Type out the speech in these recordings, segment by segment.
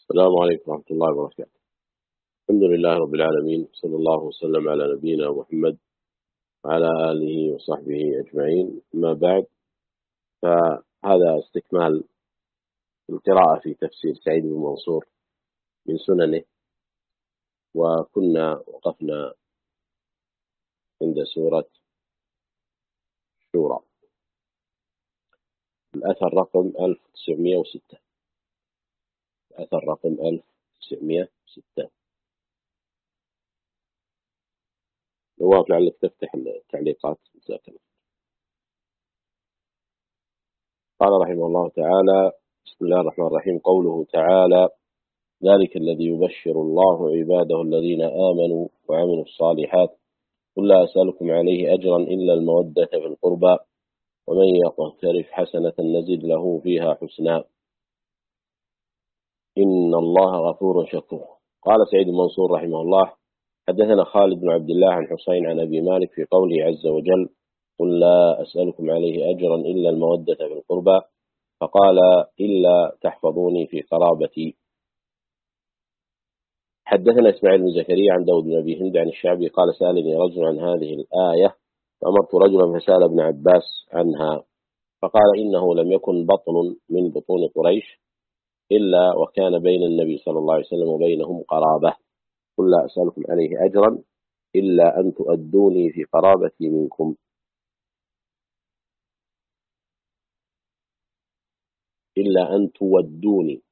السلام عليكم ورحمة الله وبركاته. الحمد لله رب العالمين، صلى الله وسلم على نبينا محمد وعلى آله وصحبه أجمعين. ما بعد، فهذا استكمال القراءة في تفسير سعيد بن منصور من سننه، وكنا وقفنا عند سورة شورى، الأثر رقم 1906. الأثر رقم 1906. نواف لعلك تفتح التعليقات. جزاك الله. قال رحمه الله تعالى: بسم الله الرحمن الرحيم. قوله تعالى: ذلك الذي يبشر الله عباده الذين آمنوا وعملوا الصالحات قل لا أسألكم عليه أجرا إلا المودة في القربى ومن يقترف حسنة نزد له فيها حسنا إن الله غفور شكور. قال سعيد بن منصور رحمه الله: حدثنا خالد بن عبد الله عن حسين عن أبي مالك في قوله عز وجل: قل لا أسألكم عليه أجرا إلا المودة في القربى، فقال: إلا تحفظوني في قرابتي. حدثنا إسماعيل بن زكريا عن داود بن أبي هند عن الشعبي قال: سألني رجل عن هذه الآية فأمرت رجلا فسأل ابن عباس عنها، فقال: إنه لم يكن بطن من بطون قريش إلا وكان بين النبي صلى الله عليه وسلم وبينهم قرابة. قل لا أسألكم عليه أجرا إلا أن تؤدوني في قرابتي منكم. إلا أن تودوني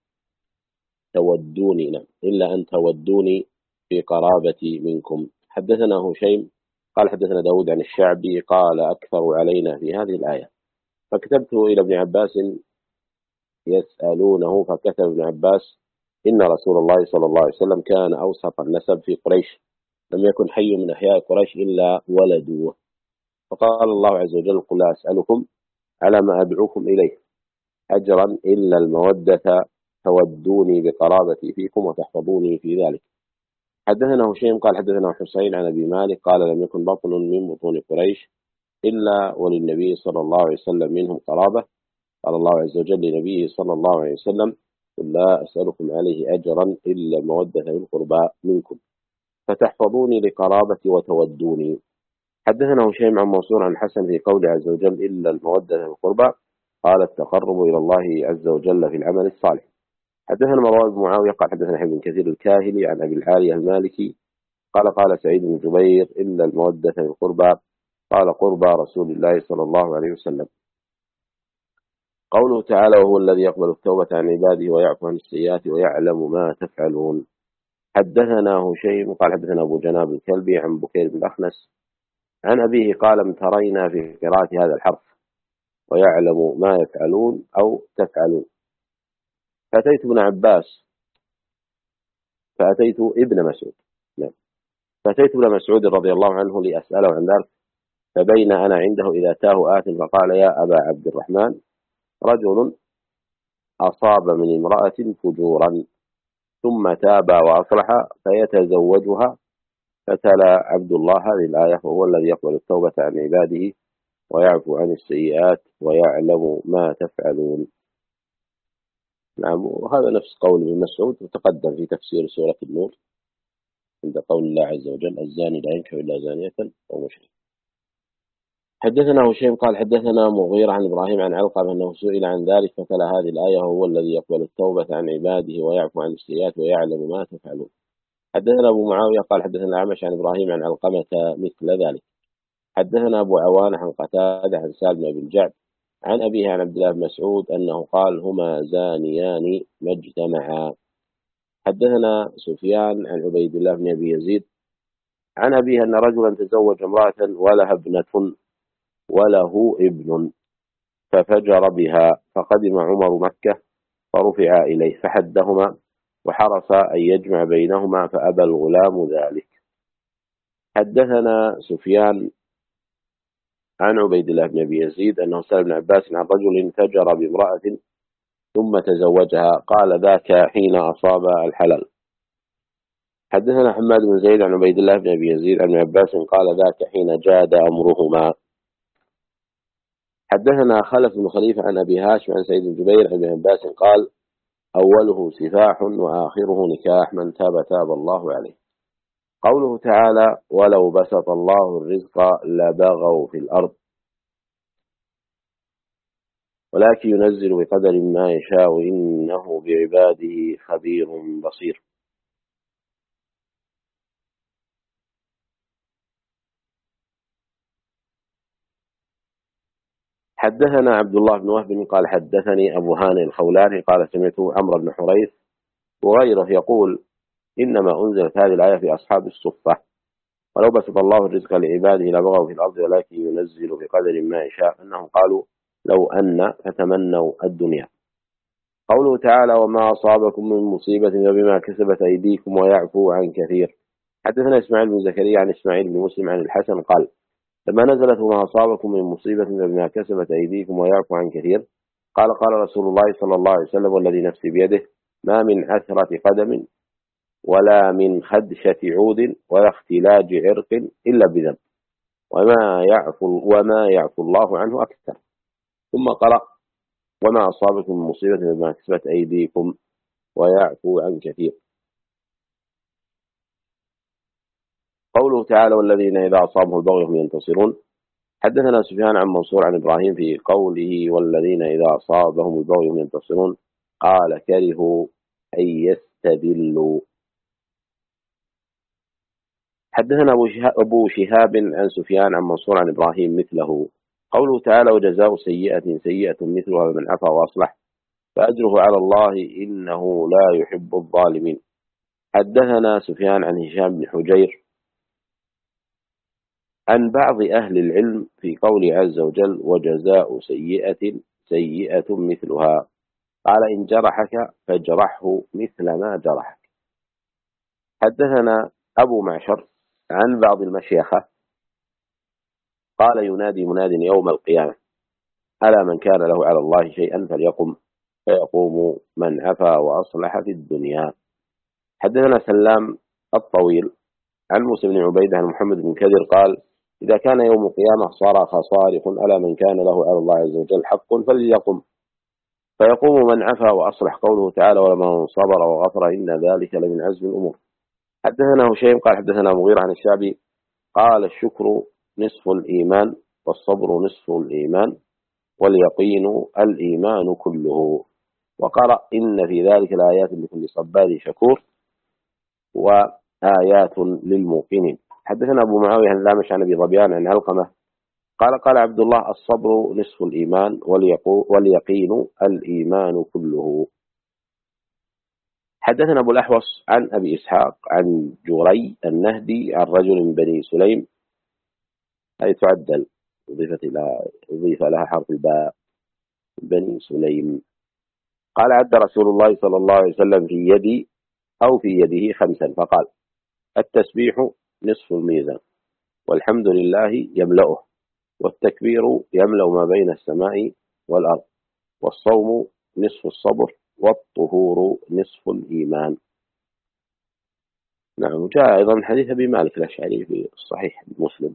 نعم، إلا أن تودوني في قرابتي منكم. حدثنا هشيم قال: حدثنا داود عن الشعبي قال: أكثر علينا في هذه الآية. فكتبت إلى ابن عباس يسألونه، فكتب ابن عباس: إن رسول الله صلى الله عليه وسلم كان أوسط النسب في قريش، لم يكن حي من أحياء قريش إلا ولدوه. فقال الله عز وجل: قل لا أسألكم على ما أدعوكم إليه أجرا إلا المودة تودوني بقرابتي فيكم وتحفظوني في ذلك. حدثنا هشيم قال: حدثنا حسين عن أبي مالك قال: لم يكن بطن من بطون قريش إلا وللنبي صلى الله عليه وسلم منهم قرابة. قال الله عز وجل لنبيه صلى الله عليه وسلم: قل لا أسألكم عليه أجرا إلا المودة في القربى منكم فتحفظوني لقرابتي وتودوني. حدثنا هشيم عن منصور عن الحسن في قول عز وجل: إلا المودة في القربى، قال: التقرب إلى الله عز وجل في العمل الصالح. حدثنا مروان بن معاوية قال: حدثنا ابن كثير الكاهلي عن أبي العالية المالكي قال سعيد بن جبير: إلا المودة في القربى، قال: قربى رسول الله صلى الله عليه وسلم. قوله تعالى: وهو الذي يقبل التوبة عن عباده ويعفو عن السيئات ويعلم ما تفعلون. حدثنا هشيم قال: حدثنا أبو جناب الكلبي عن بكير بن الأخنس عن أبيه قال: امترينا في قراءة هذا الحرف ويعلم ما يفعلون أو تفعلون. فأتيت ابن مسعود نعم، فأتيت ابن مسعود رضي الله عنه لأسأله عن ذلك، فبين أنا عنده إذا تاه آت فقال: يا أبا عبد الرحمن، رجل أصاب من امرأة فجورا ثم تاب وأصلح فيتزوجها، فتلا عبد الله هذه الآية: وهو الذي يقبل التوبة عن عباده ويعفو عن السيئات ويعلم ما تفعلون. نعم، وهذا نفس قول ابن مسعود وتقدم في تفسير سورة النور عند قول الله عز وجل: الزاني لا ينكح إلا زانية أو مشرك. حدثنا هشيم قال: حدثنا مغيرة عن إبراهيم عن علقمة أنه سئل عن ذلك فتلا هذه الآية: وهو الذي يقبل التوبة عن عباده ويعفو عن السيئات ويعلم ما تفعلون. حدثنا أبو معاوية قال: حدثنا الأعمش عن إبراهيم عن علقمة مثل ذلك. حدثنا أبو عوانة عن قتادة عن سالم بن الجعد عن أبيه عن عبد الله بن مسعود أنه قال: هما زانيان ما اجتمعا. حدثنا سفيان عن عبيد الله بن أبي يزيد عن أبيه أن رجلا تزوج امرأة وله ابن ففجر بها، فقدم عمر مكة فرفع إليه فحدهما وحرص أن يجمع بينهما فأبى الغلام ذلك. حدثنا سفيان عن عبيد الله بن أبي يزيد أنه سأل ابن عباس عن رجل فجر بامرأة ثم تزوجها، قال: ذاك حين أصاب الحلال. حدثنا حماد بن زيد عن عبيد الله بن أبي يزيد عن ابن عباس قال: ذاك حين جاد أمرهما. حدثنا خلف بن خليفة عن أبي هاشم عن سعيد بن جبير عن ابن عباس قال: أوله سفاح وآخره نكاح، من تاب تاب الله عليه. قوله تعالى ولو بسط الله الرزق لبغوا في الأرض ولكن ينزل بقدر ما يشاء إنه بعباده خبير بصير. حدثنا عبد الله بن وهب قال حدثني أبو هانئ الخولاني قال سمعت عمرو بن حريث وغيره يقول إنما أنزلت هذه الآية في أصحاب الصفة ولو بسط الله الرزق لعباده لبغوا في الأرض ولكن ينزل بقدر ما يشاء، أنهم قالوا لو أن فتمنوا الدنيا. قوله تعالى وما أصابكم من مصيبة فبما كسبت أيديكم ويعفو عن كثير. حدثنا إسماعيل بن زكريا عن إسماعيل بن مسلم عن الحسن قال لما نزلت وما أصابكم من مصيبة فبما كسبت أيديكم ويعفو عن كثير قال رسول الله صلى الله عليه وسلم والذي نفسي بيده ما من عثرة قدم ولا من خدشة عود ولا اختلاج عرق إلا بذنب وما يعفو الله عنه أكثر. ثم قرأ وما أصابكم من مصيبة فبما كسبت أيديكم ويعفو عن كثير. قوله تعالى والذين إذا أصابهم البغي هم ينتصرون. حدثنا سفيان عن منصور عن إبراهيم في قوله والذين إذا أصابهم البغي هم ينتصرون قال كرهوا أن يستدلوا. حدثنا أبو شهاب عن سفيان عن منصور عن إبراهيم مثله. قوله تعالى وجزاء سيئة سيئة مثلها من عفا وأصلح فأجره على الله إنه لا يحب الظالمين. حدثنا سفيان عن هشام بن حجير عن بعض أهل العلم في قول عز وجل وجزاء سيئة سيئة مثلها قال إن جرحك فاجرحه مثل ما جرحك. حدثنا أبو معشر عن بعض المشيخة قال ينادي مناد يوم القيامة ألا من كان له على الله شيئا فليقم فيقوم من عفا وأصلح في الدنيا. حدثنا سلام الطويل عن موسى بن عبيدة عن محمد بن كدر قال إذا كان يوم القيامة صارخ صارخ ألا من كان له على الله عز وجل حق فليقم فيقوم من عفا وأصلح. قوله تعالى ولمن صبر وغفر إن ذلك لمن عزم الأمور. حدثنا هشيم قال حدثنا مغيرة عن الشعبي قال الشكر نصف الإيمان والصبر نصف الإيمان واليقين الإيمان كله. وقرأ إن في ذلك لآيات لكل صبار شكور وآيات للموقنين. حدثنا أبو معاوية عن الأعمش عن أبي ظبيان عن علقمة قال عبد الله الصبر نصف الإيمان واليقين الإيمان كله. حدثنا أبو الأحوص عن أبي إسحاق عن جري النهدي عن رجل من بني سليم أي تعدل أضيف لها حرف الباء بني سليم قال عد رسول الله صلى الله عليه وسلم في يدي أو في يده 5 فقال التسبيح نصف الميزان والحمد لله يملأه والتكبير يملأ ما بين السماء والأرض والصوم نصف الصبر والطهور نصف الإيمان. نعم. جاء أيضا حديث أبي مالك الأشعري في الصحيح مسلم.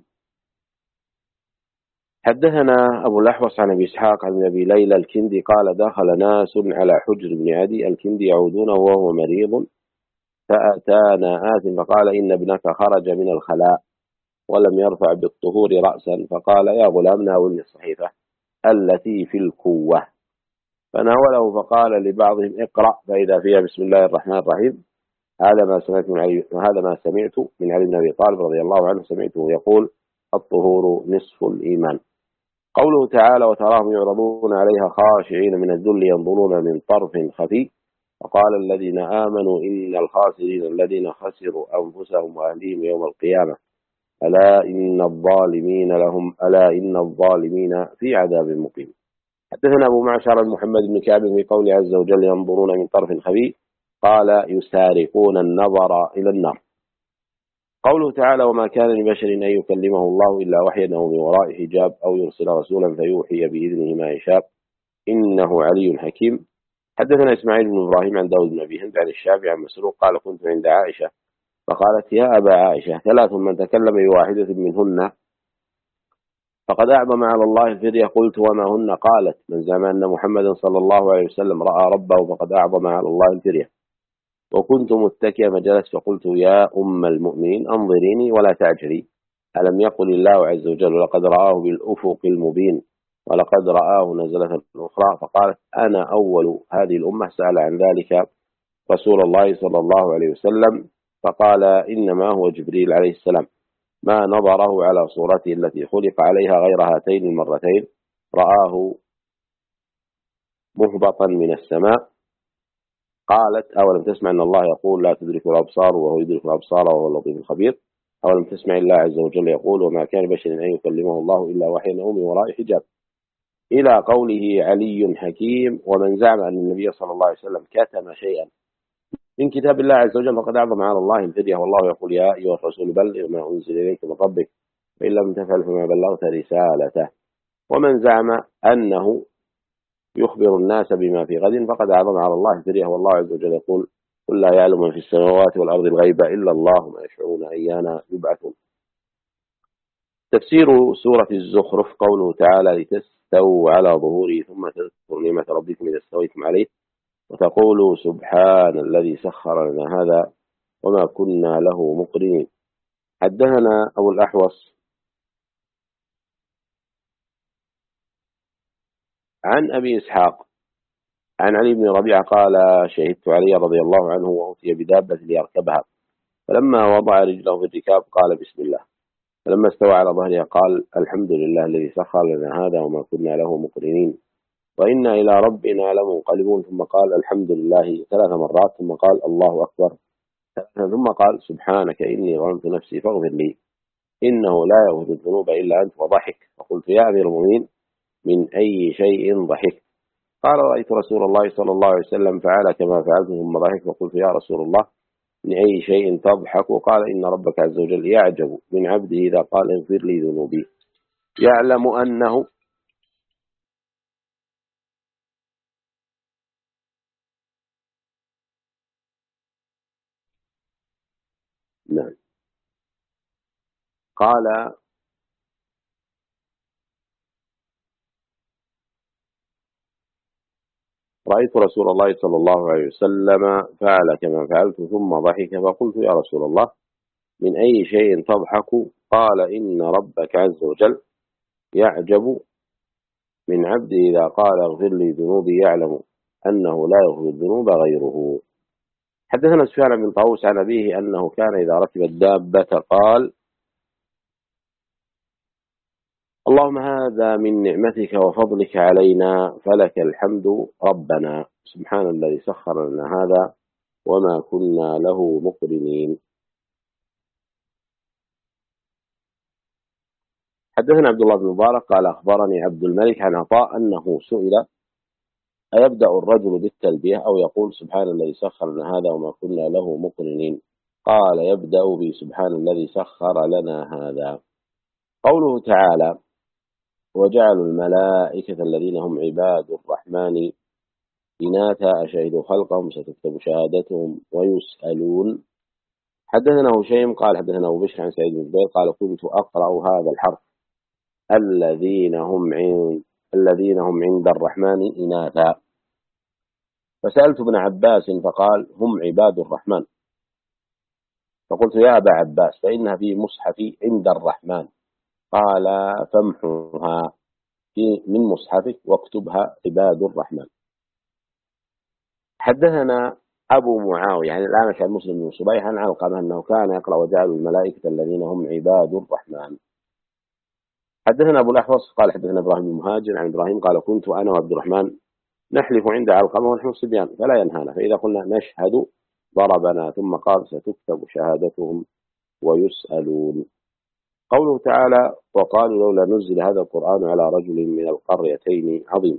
حدثنا أبو الأحوص عن أبي إسحاق عن أبي ليلى الكندي قال دخل ناس على حجر بن عدي الكندي يعودونه وهو مريض فأتانا آت فقال إن ابنك خرج من الخلاء ولم يرفع بالطهور رأسا فقال يا غلام ناولني الصحيفة التي في الكوة فناوله فقال لبعضهم اقرأ فإذا فيها بسم الله الرحمن الرحيم. هذا ما سمعت من علي بن أبي طالب رضي الله عنه سمعته يقول الطهور نصف الإيمان. قوله تعالى وتراهم يعرضون عليها خاشعين من الذل ينظرون من طرف خفي وقال الذين آمنوا إن الخاسرين الذين خسروا أنفسهم وأهليهم يوم القيامة ألا إن الظالمين في عذاب مقيم. حدثنا أبو معشر محمد بن كعب في قول عز وجل ينظرون من طرف خفي قال يسارقون النظر إلى النار. قوله تعالى وما كان لبشر أن يكلمه الله إلا وحيا أو من وراء حجاب أو يرسل رسولا فيوحي بإذنه ما يشاء إنه علي حكيم. حدثنا إسماعيل بن إبراهيم عن داود بن أبي هند عن الشافعي عن مسروق قال كنت عند عائشة فقالت يا أبا عائشة 3 من تكلم بواحدة منهن فقد أعظم على الله الفدية. قلت وما هن؟ قالت من زعم أن محمدا صلى الله عليه وسلم رأى ربه فقد أعظم على الله الفدية. وكنت متكئا فجلست فقلت يا أم المؤمنين أنظريني ولا تعجلي، ألم يقل الله عز وجل لقد رآه بالأفق المبين ولقد رآه نزلة أخرى؟ فقالت أنا أول هذه الأمة سأل عن ذلك رسول الله صلى الله عليه وسلم فقال إنما هو جبريل عليه السلام، ما نظره على صورته التي خلق عليها غير هاتين المرتين، رآه مهبطا من السماء. قالت أولم تسمع أن الله يقول لا تدرك الأبصار وهو يدرك الأبصار وهو اللطيف الخبير؟ أولم تسمع الله عز وجل يقول وما كان بشر أن يكلمه الله إلا وحيا أو من وراء حجاب، إلى قوله علي حكيم. ومن زعم أن النبي صلى الله عليه وسلم كتم شيئا من كتاب الله عز وجل فقد أعظم على الله الفدية. والله يقول يا أيها الرسول بلغ ما أنزل إليك من ربك فإن لم تفعل فما بلغت رسالته. ومن زعم أنه يخبر الناس بما في غد فقد أعظم على الله الفدية. والله عز وجل يقول قل لا يعلم من في السماوات والأرض الغيب إلا الله ما يشعرون أيان يبعثون. تفسير سورة الزخرف قوله تعالى لتستووا على ظهوره ثم تذكروا نعمة ربكم إذا استويتم عليه وتقولوا سبحان الذي سخر لنا هذا وما كنا له مقرنين. حدثنا أبو الأحوص عن أبي إسحاق عن علي بن ربيعة قال شهدت علي رضي الله عنه وأتي بدابة ليركبها، فلما وضع رجله في الركاب قال بسم الله، فلما استوى على ظهرها قال الحمد لله الذي سخر لنا هذا وما كنا له مقرنين وإنا إلى ربنا لمنقلبون. ثم قال الحمد لله 3 مرات، ثم قال الله أكبر 3، ثم قال سبحانك إني ظلمت نفسي فاغفر لي إنه لا يغفر الذنوب إلا أنت، وضحك. فقلت يا أمير المؤمنين من أي شيء ضحك؟ قال رأيت رسول الله صلى الله عليه وسلم فعل كما فعلت ثم ضحك. فقلت يا رسول الله من أي شيء تضحك؟ قال إن ربك عز وجل يعجب من عبده إذا قال اغفر لي ذنوبي، يعلم أنه نعم. قال رأيت رسول الله صلى الله عليه وسلم فعل كما فعلت ثم ضحك. فقلت يا رسول الله من أي شيء تضحك؟ قال إن ربك عز وجل يعجب من عبده إذا قال اغفر لي ذنوبي، يعلم أنه لا يغفر الذنوب غيره. حدثنا سفيان بن طاووس عن أبيه أنه كان إذا ركب الدابة قال اللهم هذا من نعمتك وفضلك علينا فلك الحمد ربنا، سبحان الذي سخر لنا هذا وما كنا له مقرنين. حدثنا عبد الله بن مبارك قال أخبرني عبد الملك عن عطاء أنه سئل أيبدأ الرجل بالتلبية أو يقول سبحان الذي سخر لنا هذا وما كنا له مقرنين؟ قال يبدأ بسبحان الذي سخر لنا هذا. قوله تعالى وجعلوا الملائكة الذين هم عباد الرحمن إناثا أشهدوا خلقهم ستكتب شهادتهم ويسألون. حدثنا هشيم قال حدثنا أبو بشر عن سعيد بن جبير قال كنت أقرأ هذا الحرف الذين هم عند الرحمن إناثا، فسألت ابن عباس فقال هم عباد الرحمن، فقلت يا أبا عباس فإنها في مصحف عند الرحمن، قال فامحها من مصحفك واكتبها عباد الرحمن. حدثنا أبو معاوية يعني الآن عن مسلم بن صبيح عن علقمة أنه كان يقرأ وجعلوا الملائكة الذين هم عباد الرحمن. حدثنا أبو الأحوص قال حدثنا إبراهيم بن مهاجر عن إبراهيم قال كنت أنا وعبد الرحمن نحلف عند علقمة ونحن صبيان فلا ينهانا، فإذا قلنا نشهد ضربنا، ثم قال ستكتب شهادتهم ويسألون. قوله تعالى وقالوا لولا نزل هذا القرآن على رجل من القريتين عظيم.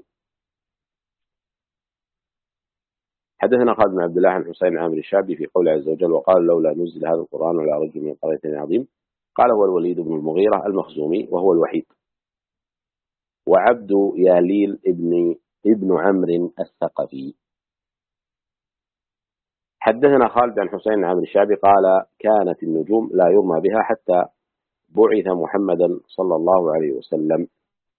حدثنا خالد بن عبد الله عن حسين عامر الشعبي في قول عز وجل وقال لولا نزل هذا القرآن على رجل من القريتين عظيم، قال هو الوليد بن المغيرة المخزومي وهو الوحيد، وعبد ياليل ابن عمرو الثقفي. حدثنا خالد عن حسين عامر الشعبي قال كانت النجوم لا يرمى بها حتى بعث محمدا صلى الله عليه وسلم.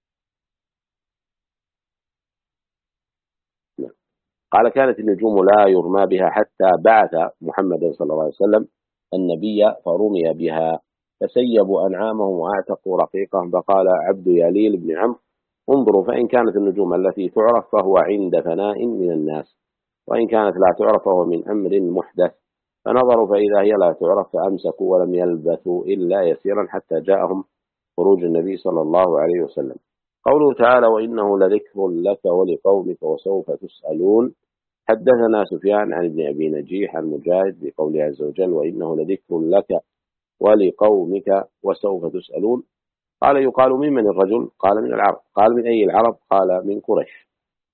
قال كانت النجوم لا يرمى بها حتى بعث محمد صلى الله عليه وسلم النبي فرمي بها، فسيبوا أنعامهم وأعتقوا رقيقهم، فقال عبد يليل بن عمرو انظروا فإن كانت النجوم التي تعرف فهو عند فناء من الناس، وإن كانت لا تعرف فهو من أمر محدث. فنظروا فإذا هي لا تعرف فأمسكوا ولم يلبثوا إلا يسيرا حتى جاءهم خروج النبي صلى الله عليه وسلم. قوله تعالى وإنه لذكر لك ولقومك وسوف تسألون. حدثنا سفيان عن ابن أبي نجيح عن مجاهد بقوله عز وجل وإنه لذكر لك ولقومك وسوف تسألون. قال يقال ممن الرجل؟ قال من العرب. قال من أي العرب؟ قال من قريش.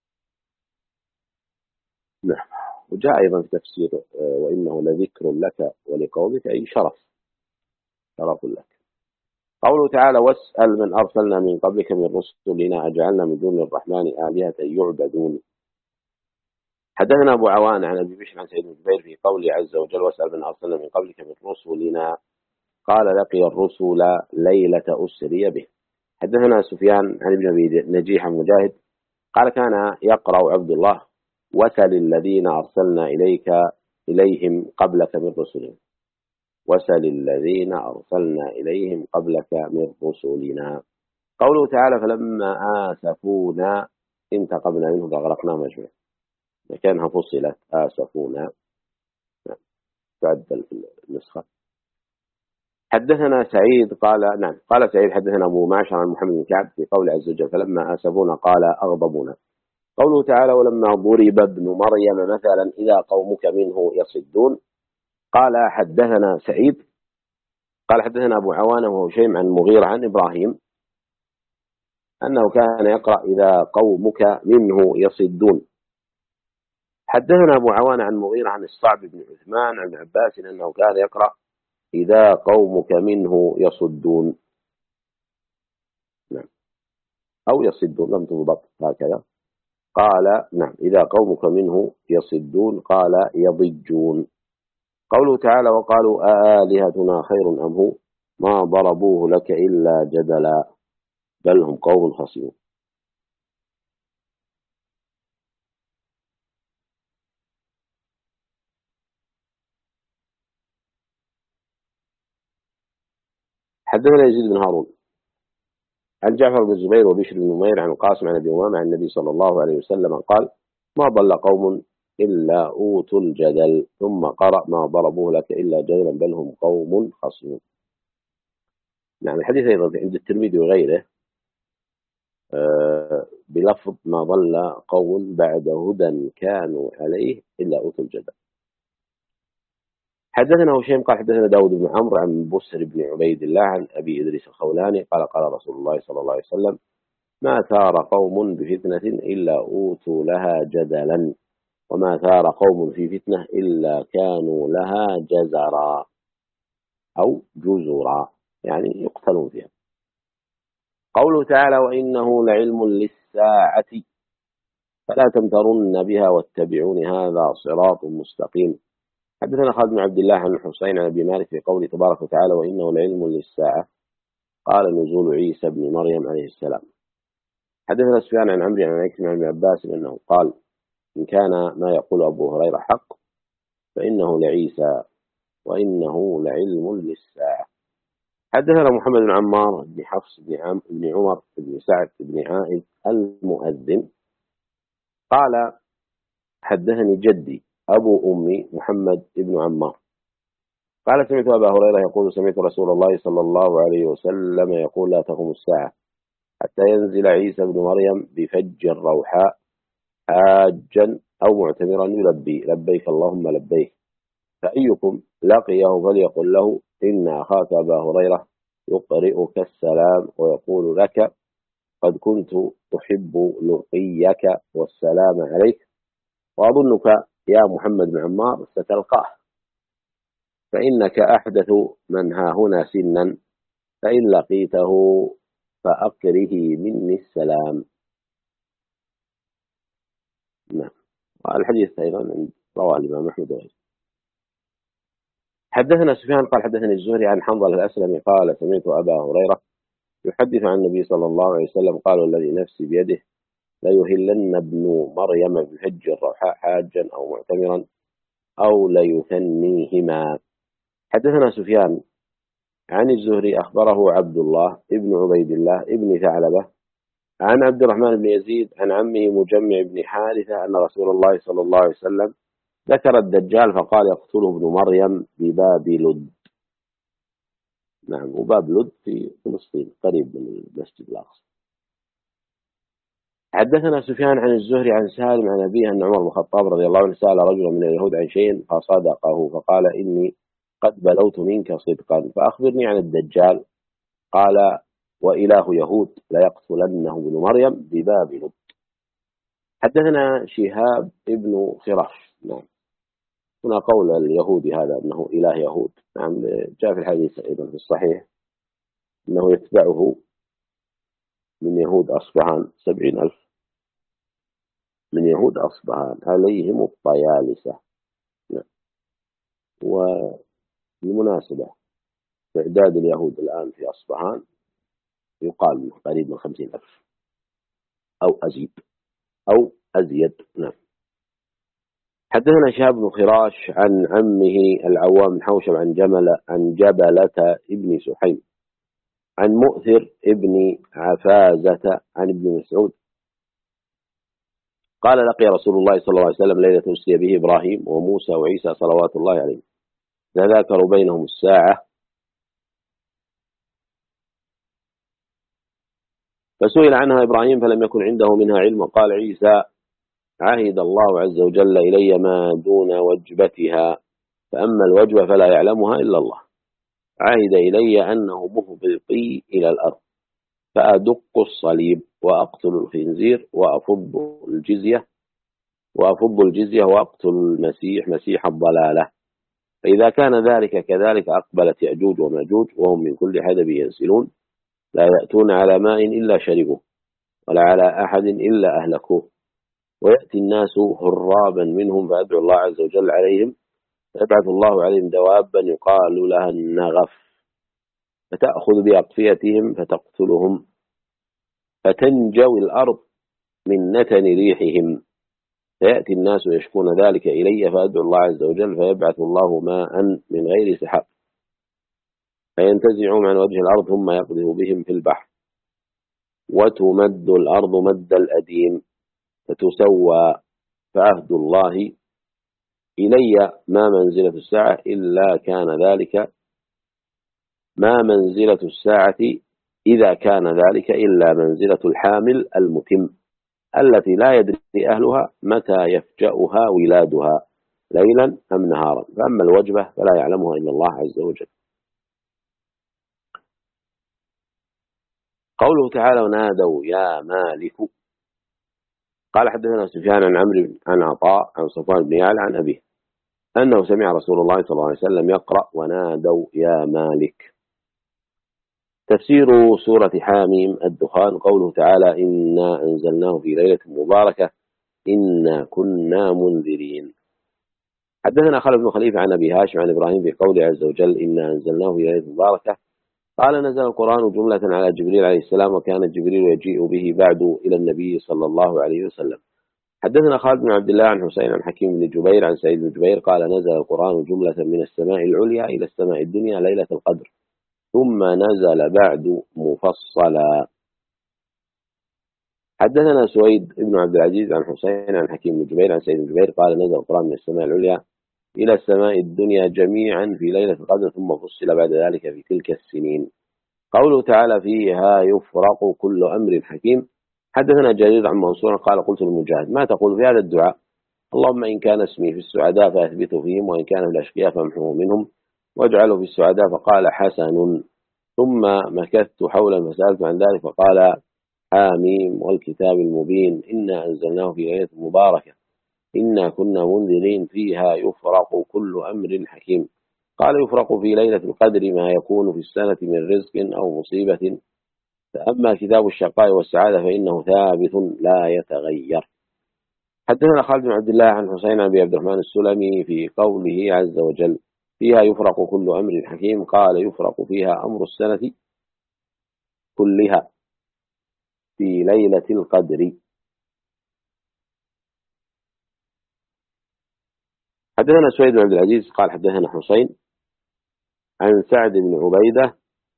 نعم. وجاء أيضا في تفسير وإنه لذكر لك ولقومك أي شرف لك. قوله تعالى واسأل من أرسلنا من قبلك من رسلنا أجعلنا من دون الرحمن آلهة يعبدون. حدثنا أبو عوان عن أبي بشر عن سيد بن جبير في قوله عز وجل واسأل من أرسلنا من قبلك من رسلنا قال لقي الرسل ليلة أسري به. حدثنا سفيان عن ابن أبي نجيح مجاهد قال كان يقرأ عبد الله وسل الذين أرسلنا إليهم قبلك من رسلنا وسل الذين أرسلنا إليهم قبلك من رسلنا. قوله تعالى فلما آسفونا انتقمنا منهم فأغرقناهم أجمعين، كانها فصلت آسفونا تعدل في النسخة. حدثنا سعيد قال سعيد حدثنا أبو معشر عن محمد بن كعب في قول عز وجل فلما آسفونا قال أغضبونا. قوله تعالى ولما ضرب ابن مريم مثلا إذا قومك منه يصدون. قال حدثنا سعيد قال حدثنا أبو عوانة وهشيم عن المغيرة عن إبراهيم أنه كان يقرأ إذا قومك منه يصدون. حدثنا أبو عوانة عن المغيرة عن الصعب بن عثمان عن عباس أنه كان يقرأ إذا قومك منه يصدون. نعم. أو يصدون لم تضبط هكذا. قال نعم إذا قومك منه يصدون قال يضجون. قوله تعالى وقالوا آلهتنا خير أم هو ما ضربوه لك إلا جدلا بل هم قوم خصمون. حدثنا يزيد بن هارون عن جعفر بن الزبير وبشر بن نمير عن القاسم عن أبي أمامة عن النبي صلى الله عليه وسلم قال ما ضل قوم إلا أوتوا الجدل ثم قرأ ما ضربوه لك إلا جدلا بل هم قوم خصمون. نعم. الحديث أيضا عند الترمذي وغيره بلفظ ما ضل قوم بعد هدى كانوا عليه إلا أوتوا الجدل. حدثنا هشيم قال حدثنا داود بن عمرو عن بسر بن عبيد الله عن أبي إدريس الخولاني قال قال رسول الله صلى الله عليه وسلم ما ثار قوم بفتنة إلا أوتوا لها جدلا وما ثار قوم في فتنة إلا كانوا لها جزرا أو جزرا يعني يقتلون فيها. قوله تعالى وإنه لعلم للساعة فلا تمترن بها واتبعون هذا صراط مستقيم. حدثنا خالد بن عبد الله عن الحسين عن أبي مالك في قوله تبارك وتعالى وإنه لعلم للساعة قال نزول عيسى بن مريم عليه السلام. حدثنا سفيان عن عمرو عن عكرمة عن ابن عباس أنه قال إن كان ما يقول أبو هريرة حق فإنه لعيسى وإنه لعلم للساعة. حدثنا محمد بن عمار بن حفص بن عمر بن سعد بن عائد المؤذن قال حدثني جدي أبو أمي محمد بن عمار قال سمعت أبا هريرة يقول سمعت رسول الله صلى الله عليه وسلم يقول لا تقوم الساعة حتى ينزل عيسى بن مريم بفج الروحاء حاجا أو معتمرا يلبي لبيك اللهم لبيك فأيكم لقيه فليقل له إن أخاك أبا هريرة يقرئك السلام ويقول لك قد كنت أحب لقيك والسلام عليك وأظنك يا محمد بن عمار ستلقاه فإنك أحدث من ها هنا سنا فإن لقيته فأقره مني السلام. نعم. الحديث أيضا رواه الإمام أحمد وغيره. حدثنا سفيان قال حدثني الزهري عن حنظلة الأسلمي قال سمعت أبا هريرة يحدث عن النبي صلى الله عليه وسلم قال والذي نفسي بيده ليهلن ابن مريم بالحج الروحاء حاجا أو معتمرا أو ليثنيهما. حدثنا سفيان عن الزهري أخبره عبد الله ابن عبيد الله ابن ثعلبة عن عبد الرحمن بن يزيد عن عمه مجمع بن حارثة أن رسول الله صلى الله عليه وسلم ذكر الدجال فقال يقتله ابن مريم بباب لد. نعم، وباب لد في فلسطين قريب من المسجد الأقصى. حدثنا سفيان عن الزهري عن سالم عن أبيه أن عمر بن الخطاب رضي الله عنه سأل رجلا من اليهود عن شيء فصدقه فقال إني قد بلوت منك صدقا فأخبرني عن الدجال. قال وإله يهود ليقتلنه ابن مريم بباب لد. حدثنا شهاب ابن خراش. نعم، هنا قول اليهودي هذا أنه إله يهود. نعم، جاء في الحديث أيضا في الصحيح أنه يتبعه من يهود أصبهان 70,000 من يهود أصبهان عليهم الطيالسة. نعم. وبالمناسبة تعداد اليهود الآن في أصبهان يقال قريب من 50,000 أو أزيد. نعم. حدثنا شهاب بن خراش عن عمه العوام بن حوشب عن جبلة ابن سحيم عن مؤثر ابن عفازة عن ابن مسعود قال لقي رسول الله صلى الله عليه وسلم ليلة أسري به إبراهيم وموسى وعيسى صلوات الله عليهم تذاكروا بينهم الساعة فسئل عنها إبراهيم فلم يكن عنده منها علم. وقال عيسى عهد الله عز وجل إلي ما دون وجبتها فأما الوجبة فلا يعلمها إلا الله. عهد إلي أنه مهبطي إلى الأرض فأدق الصليب وأقتل الخنزير وأفض الجزية وأقتل المسيح مسيح الضلالة. فإذا كان ذلك كذلك أقبلت يأجوج وماجوج وهم من كل حدب ينسلون لا يأتون على ماء إلا شربوه ولا على أحد إلا أهلكوه ويأتي الناس هرابا منهم فأدعو الله عز وجل عليهم فيبعث الله عليهم دوابا يقال لها النغف فتأخذ بأقفيتهم فتقتلهم فتنجوي الأرض من نتن ريحهم فيأتي الناس يشكون ذلك إلي فأدعو الله عز وجل فيبعث الله ماء من غير سحاب فينتزعون عن وجه الأرض ثم يقذف بهم في البحر وتمد الأرض مد الأديم فتسوى فعهد الله إلي ما منزلة الساعة إلا كان ذلك ما منزلة الساعة إذا كان ذلك إلا منزلة الحامل المتم التي لا يدري أهلها متى يفجأها ولادها ليلا أم نهارا فأما الوجبة فلا يعلمها إلا الله عز وجل. قوله تعالى ونادوا يا مالك. قال حدثنا سفيان عن عمرو عن عطاء عن صفوان بن يعلى عن أبيه أنه سمع رسول الله صلى الله عليه وسلم يقرأ ونادوا يا مالك. تفسير سورة حاميم الدخان قوله تعالى إنا أنزلناه في ليلة مباركة إنا كنا منذرين. حدثنا خالد بن خليفة عن أبي هاشم عن إبراهيم في قوله عز وجل إنا أنزلناه في ليلة مباركة قال نزل القرآن جملة على جبريل عليه السلام وكان جبريل يجيء به بعد إلى النبي صلى الله عليه وسلم. حدثنا خالد بن عبد الله عن حسين عن حكيم بن جبير عن سعيد بن جبير قال نزل القرآن جملة من السماء العليا إلى السماء الدنيا ليلة القدر ثم نزل بعد مفصلا. حدثنا سويد بن عبد العزيز عن حسين عن حكيم بن جبير عن سعيد بن جبير قال نزل القرآن من السماء العليا إلى السماء الدنيا جميعا في ليلة القدر ثم فصل بعد ذلك في تلك السنين. قوله تعالى فيها يفرق كل أمر حكيم. حدثنا جرير عن منصور قال قلت للمجاهد ما تقول في هذا الدعاء اللهم إن كان اسمي في السعداء فأثبته فيهم وإن كان في الأشقياء فامحوه منهم واجعله في السعداء فقال حسن. ثم مكثت حولا فسألت عن ذلك فقال حاميم والكتاب المبين إنا أنزلناه في ليلة مباركة إنا كنا منذرين فيها يفرق كل أمر حكيم. قال يفرق في ليلة القدر ما يكون في السنة من رزق أو مصيبة فأما كتاب الشقاء والسعادة فإنه ثابت لا يتغير. حدثنا خالد بن عبد الله عن حسين بن عبد الرحمن السلمي في قوله عز وجل فيها يفرق كل أمر حكيم. قال يفرق فيها أمر السنة كلها في ليلة القدر. حدثنا سويد بن عبد العزيز قال حدثنا حسين عن سعد بن عبيدة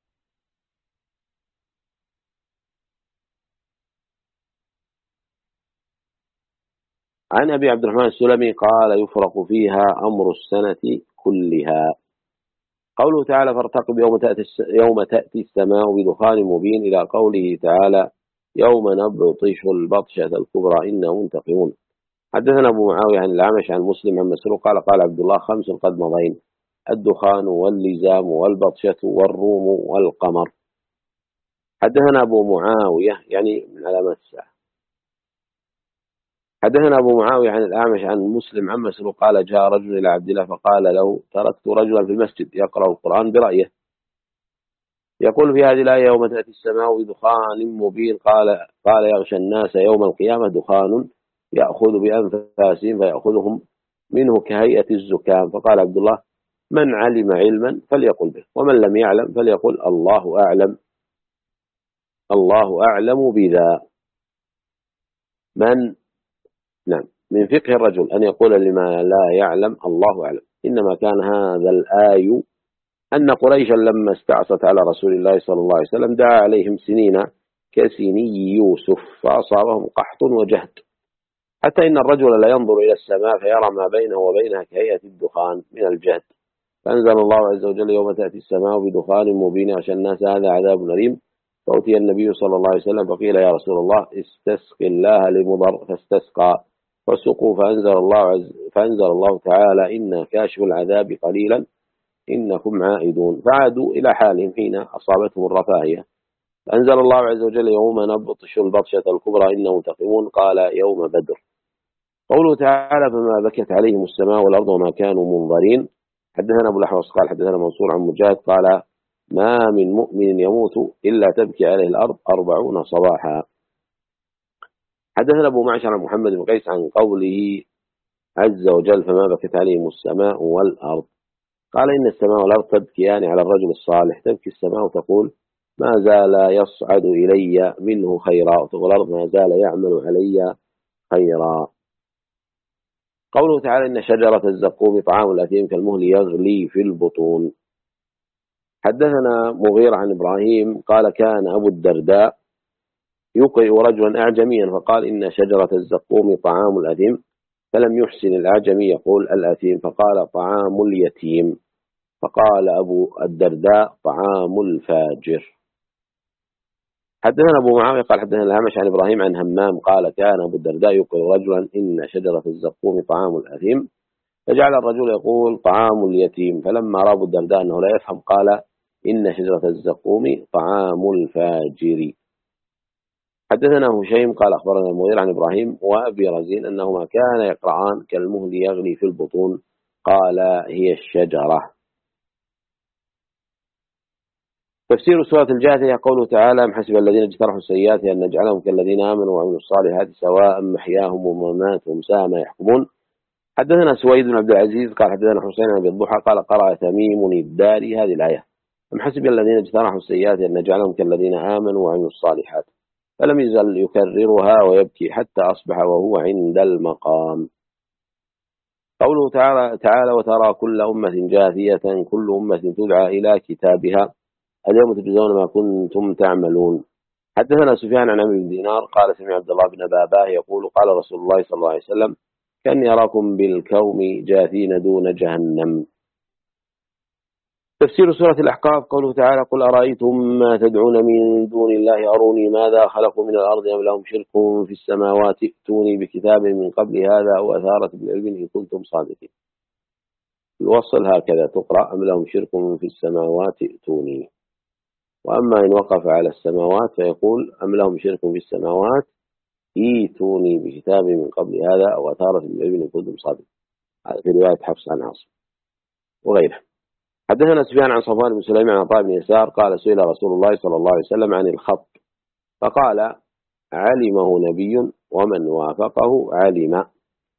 عن أبي عبد الرحمن السلمي قال يفرق فيها أمر السنة كلها. قوله تعالى فارتقب يوم تأتي السماء بدخان مبين إلى قوله تعالى يوم نبطش البطشة الكبرى إنا منتقمون. حدثنا أبو معاوية عن الأعمش عن مسلم عن مسروق قال قال عبد الله 5 قد مضين: الدخان واللزام والبطشة والروم والقمر. حدثنا أبو معاوية يعني من علامات الساعة. حدثنا أبو معاوية عن الأعمش عن مسلم عن مسروق قال جاء رجل إلى عبد الله فقال له تركت رجلا في المسجد يقرأ القرآن برأيه يقول في هذه الآية يوم تأتي السماء بدخان مبين قال يغشى الناس يوم القيامة دخان يأخذ بأنفاسهم فيأخذهم منه كهيئة الزكام. فقال عبد الله من علم علما فليقل به ومن لم يعلم فليقل الله أعلم. الله أعلم بذا. من فقه الرجل أن يقول لما لا يعلم الله أعلم. إنما كان هذا الآي أن قريشا لما استعصت على رسول الله صلى الله عليه وسلم دعا عليهم سنين كسني يوسف فأصابهم قحط وجهد حتى إن الرجل لا ينظر إلى السماء فيرى ما بينه وبينها كهيئة الدخان من الجهد. فأنزل الله عز وجل يوم تأتي السماء بدخان مبين عشان الناس هذا عذاب أليم. فأتي النبي صلى الله عليه وسلم فقيل يا رسول الله استسق الله لمضر فاستسقى فسقوا فأنزل الله تعالى إن كاشف العذاب قليلا إنكم عائدون. فعادوا إلى حالهم حين أصابتهم الرفاهية. فأنزل الله عز وجل يوم نبطش البطشة الكبرى إنهم منتقمون قال يوم بدر. قوله تعالى فما بكت عليهم السماء والأرض وما كانوا منظرين. حدثنا أبو الأحوص قال حدثنا منصور عن مجاهد قال ما من مؤمن يموت إلا تبكي عليه الأرض 40 صباحا. حدثنا أبو معشر عن محمد بن قيس عن قوله عز وجل فما بكت عليهم السماء والأرض قال إن السماء والأرض تبكيان على الرجل الصالح. تبكي السماء وتقول ما زال يصعد إلي منه خيرا وتقول الأرض ما زال يعمل علي خيرا. قوله تعالى إن شجرة الزقوم طعام الأثيم كالمهل يغلي في البطون. حدثنا مغيرة عن إبراهيم قال كان أبو الدرداء يقرئ رجلا أعجميا فقال إن شجرة الزقوم طعام الأثيم فلم يحسن الأعجمي يقول الأثيم فقال طعام اليتيم فقال أبو الدرداء طعام الفاجر. حدثنا أبو معاوية قال حدثنا الهمش عن إبراهيم عن همام قال كان أبو الدرداء يقرئ رجلا إن شجرة الزقوم طعام الأثيم فجعل الرجل يقول طعام اليتيم فلما رأى أبو الدرداء أنه لا يفهم قال إن شجرة الزقوم طعام الفاجر. حدثنا هشيم قال أخبرنا المغيرة عن إبراهيم وأبي رزين أنهما كان يقرعان كالمهل يغلي في البطون قال هي الشجرة. تفسير سورة الجاثية قوله تعالى أم حسب الذين اجترحوا السيئات أن نجعلهم كالذين آمنوا وعملوا الصالحات سواء محياهم ومماتهم ساء ما يحكمون. حدثنا سويد بن عبد العزيز قال حدثنا حسين بن الضحى قال قرأ تميم الداري هذه الآية أم حسب الذين اجترحوا السيئات أن نجعلهم كالذين آمنوا وعملوا الصالحات فلم يزل يكررها ويبكي حتى أصبح وهو عند المقام. قوله تعالى وترى كل أمة جاثية كل أمة تدعى إلى كتابها اليوم تجزون ما كنتم تعملون. حدثنا سفيان عن عمرو بن دينار قال سمع عبد الله بن باباه يقول قال رسول الله صلى الله عليه وسلم كأني أراكم بالكوم جاثين دون جهنم. تفسير سورة الأحقاف قوله تعالى قل أرأيتم ما تدعون من دون الله أروني ماذا خلقوا من الأرض أم لهم شرك في السماوات ائتوني بكتاب من قبل هذا أو أثارة بالعلم إن كنتم صادقين. الوصل هكذا تقرأ أم لهم شرك في السماوات ائتوني. وأما إن وقف على السماوات فيقول أم لهم شرك في السماوات ائتوني بكتاب من قبل هذا أو أثارة بالعلم إن كنتم صادقين. هذا في رواية حفص عن عاصم وغيره. حدثنا سفيان عن صفوان بن سليمان عن عطاء بن يسار قال سئل رسول الله صلى الله عليه وسلم عن الخط فقال علمه نبي ومن وافقه علم.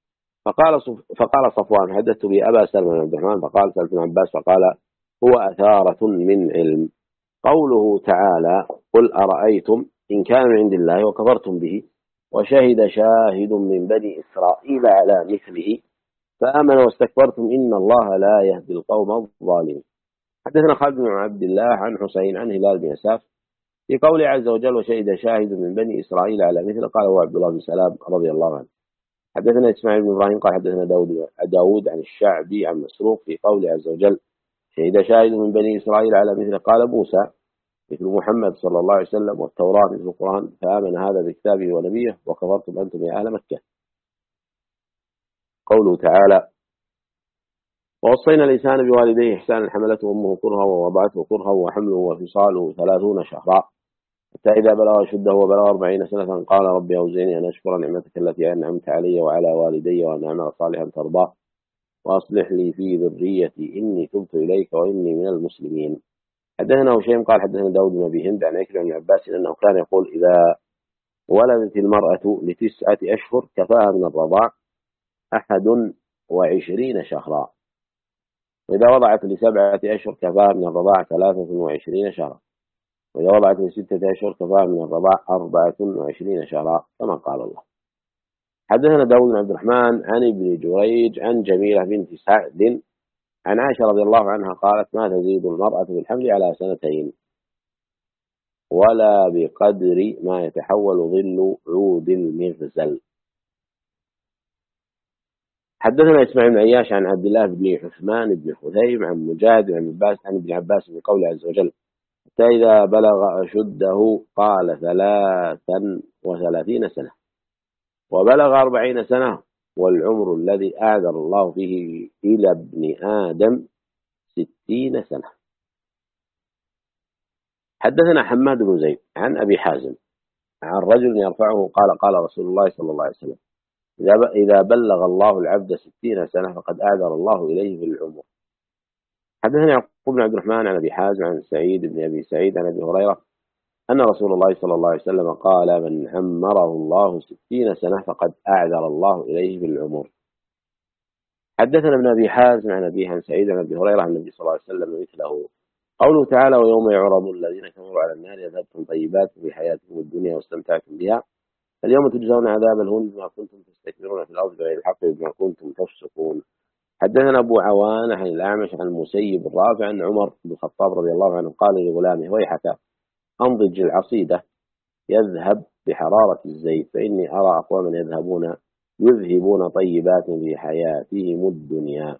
فقال صفوان حدثت به أبا سلمة بن عبد الرحمن فقال سألت ابن عباس فقال هو أثارة من علم. قوله تعالى قل أرأيتم إن كان من عند الله وكفرتم به وشهد شاهد من بني إسرائيل على مثله فآمن واستكبرتم إن الله لا يهدي القوم الظالمين. حدثنا خالد بن عبد الله عن حسين عن هلال بن يساف في قوله عز وجل وشهد شاهد من بني إسرائيل على مثله قال هو عبد الله بن سلام رضي الله عنه. حدثنا إسماعيل بن إبراهيم قال حدثنا داود عن الشعبي عن مسروق في قوله عز وجل شهد شاهد من بني إسرائيل على مثله قال موسى مثل محمد صلى الله عليه وسلم والتوراة مثل القرآن فآمن هذا بكتابه ونبيه وكفرتم أنتم يا أهل مكة. قوله تعالى ووصينا الإنسان بوالديه إحسانا حملته أمه كرها ووضعته كرها وحمله وفصاله 30 شهرا حتى إذا بلغ أشده وبلغ 40 سنة قال رب أوزعني أن أشكر نعمتك التي أنعمت علي وعلى والدي وأن أعمل صالحا ترضاه وأصلح لي في ذريتي إني تبت إليك وإني من المسلمين. حدثنا هشيم قال حدثنا داود بن أبي هند عن عكرمة بن عباس أنه كان يقول إذا ولدت المرأة ل9 أشهر كفاها من الرضاع 21 شهرا وإذا وضعت ل7 أشهر كفاها من الرضاع 23 شهرا وإذا وضعت ل6 أشهر كفاها من الرضاع 24 شهرا كما قال الله. حدثنا داود بن عبد الرحمن عن ابن جريج عن جميلة بنت سعد عن عائشة رضي الله عنها قالت ما تزيد المرأة بالحمل على 2 ولا بقدر ما يتحول ظل عود المغزل. حدثنا إسماعيل بن عياش عن عبد الله بن عثمان بن حذيم عن مجاهد بن عباس عن ابن عباس من قوله عز وجل حتى إذا بلغ أشده قال 33 سنة وبلغ 40 سنة والعمر الذي أعذر الله فيه إلى ابن آدم 60 سنة. حدثنا حماد بن زيد عن أبي حازم عن رجل يرفعه قال قال رسول الله صلى الله عليه وسلم إذا بلغ الله العبد 60 سنة فقد أعذر الله إليه بالعمر. حدثنا يعقوب بن عبد الرحمن عن أبي حازم عن سعيد بن أبي سعيد عن أبي هريرة أن رسول الله صلى الله عليه وسلم قال من عمره الله 60 سنة فقد أعذر الله إليه بالعمر. حدثنا ابن أبي حازم عن أبيه عن سعيد عن أبي هريرة عن النبي صلى الله عليه وسلم مثله قوله تعالى ويوم يعرض الذين كفروا على النار يذهبتم طيباتكم في حياتكم الدنيا واستمتعتم بها اليوم تجزون عذاب الهون بما كنتم تستكبرون في الأرض بغير الحق بما كنتم تفسقون. حدثنا أبو عوان عن الأعمش عن المسيب الرافع عن عمر بن الخطاب رضي الله عنه قال لغلامه ويحك أنضج العصيدة يذهب بحرارة الزيت فإني أرى أقواما يذهبون طيبات في حياتهم الدنيا.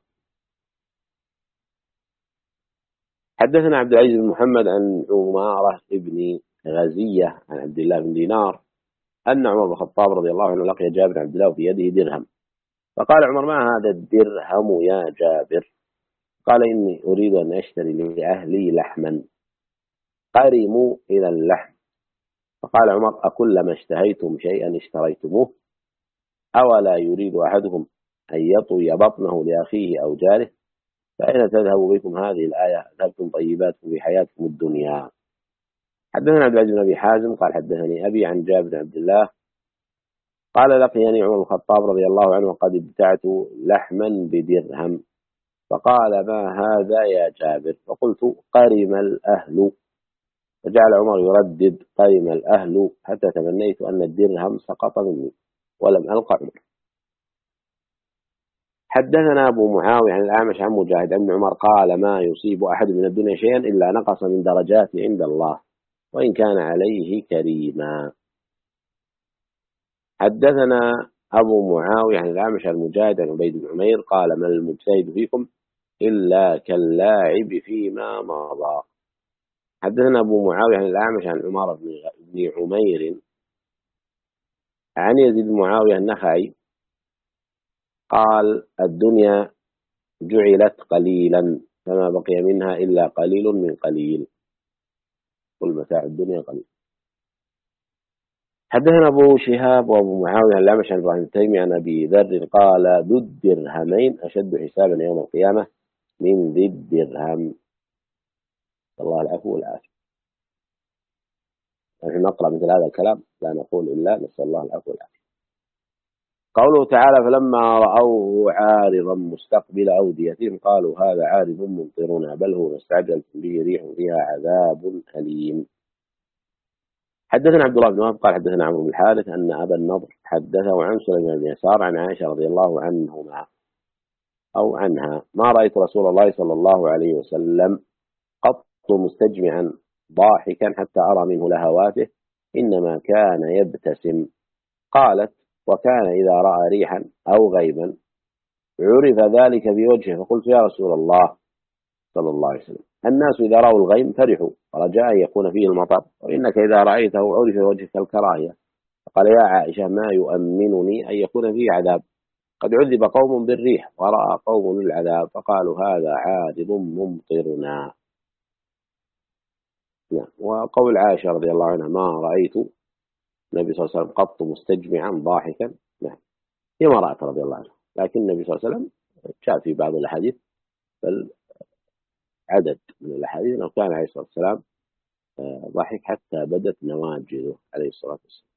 حدثنا عبد العزيز بن محمد عن عمارة بن غزية عن عبد الله بن دينار أن عمر بن الخطاب رضي الله عنه لقي جابر بن عبد الله في يده درهم فقال عمر ما هذا الدرهم يا جابر؟ قال إني أريد أن أشتري لأهلي لحما قرموا إلى اللحم. فقال عمر أكلما اشتهيتم شيئا اشتريتموه أولا يريد أحدكم أن يطوي بطنه لأخيه أو جاره فأين تذهب بكم هذه الآية ذهبتم طيباتكم في حياتكم الدنيا. حدثنا عبد العزيز بن أبي حازم قال حدثني أبي عن جابر بن عبد الله قال لقيني عمر بن الخطاب رضي الله عنه وقد ابتعت لحما بدرهم فقال ما هذا يا جابر؟ فقلت قرم الأهل فجعل عمر يردد قرم الأهل حتى تمنيت أن الدرهم سقط مني ولم ألقى عمر. حدثنا أبو معاوية عن الأعمش عن مجاهد أن عمر قال ما يصيب أحد من الدنيا شيئا إلا نقص من درجاته عند الله وإن كان عليه كريما. حدثنا أبو معاوية عن الأعمش عن مجاهد عن عبيد بن عمير قال ما المجتهد فيكم إلا كاللاعب فيما مضى. حدثنا أبو معاوية عن الأعمش عن عمر بن عمير عن يزيد بن معاوية النخعي قال الدنيا جعلت قليلا فما بقي منها إلا قليل من قليل كل متاع الدنيا قليل. حدثنا أبو شهاب وأبو معاوية عن الأعمش عن إبراهيم التيمي عن أبي ذر قال ذو الدرهمين أشد حسابا يوم القيامة من ذي الدرهم. الله العفو والعافية. نحن نقرأ مثل هذا الكلام لا نقول إلا نسأل الله العفو والعافية. قوله تعالى فلما رأوه عارضا مستقبل أوديتهم قالوا هذا عارض ممطرنا بل هو ما استعجلتم به ريح فيها عذاب أليم. حدثنا عبد الله بن وهب قال حدثنا عمرو بن الحارث أن أبا النضر حدثه عن سليمان بن يسار عن عائشة رضي الله عنهما أو عنها ما رأيت رسول الله صلى الله عليه وسلم قط مستجمعا ضاحكا حتى أرى منه لهواته إنما كان يبتسم. قالت وكان إذا رأى ريحا أو غيما عرف ذلك بوجهه فقلت يا رسول الله صلى الله عليه وسلم الناس إذا رأوا الغيم فرحوا رجاء أن يكون فيه المطر وإنك إذا رأيته عرف وجهك الكراهية. فقال يا عائشة ما يؤمنني أن يكون فيه عذاب قد عذب قوم بالريح ورأى قوم العذاب فقالوا هذا عارض ممطرنا. وقول عائشة رضي الله عنها ما رأيت النبي صلى الله عليه وسلم قط مستجمعا ضاحكا هي ما رأت رضي الله عنها لكن النبي صلى الله عليه وسلم جاء في بعض الأحاديث بل عدد من الأحاديث أنه كان عليه الصلاة والسلام ضحك حتى بدت نواجذه عليه الصلاة والسلام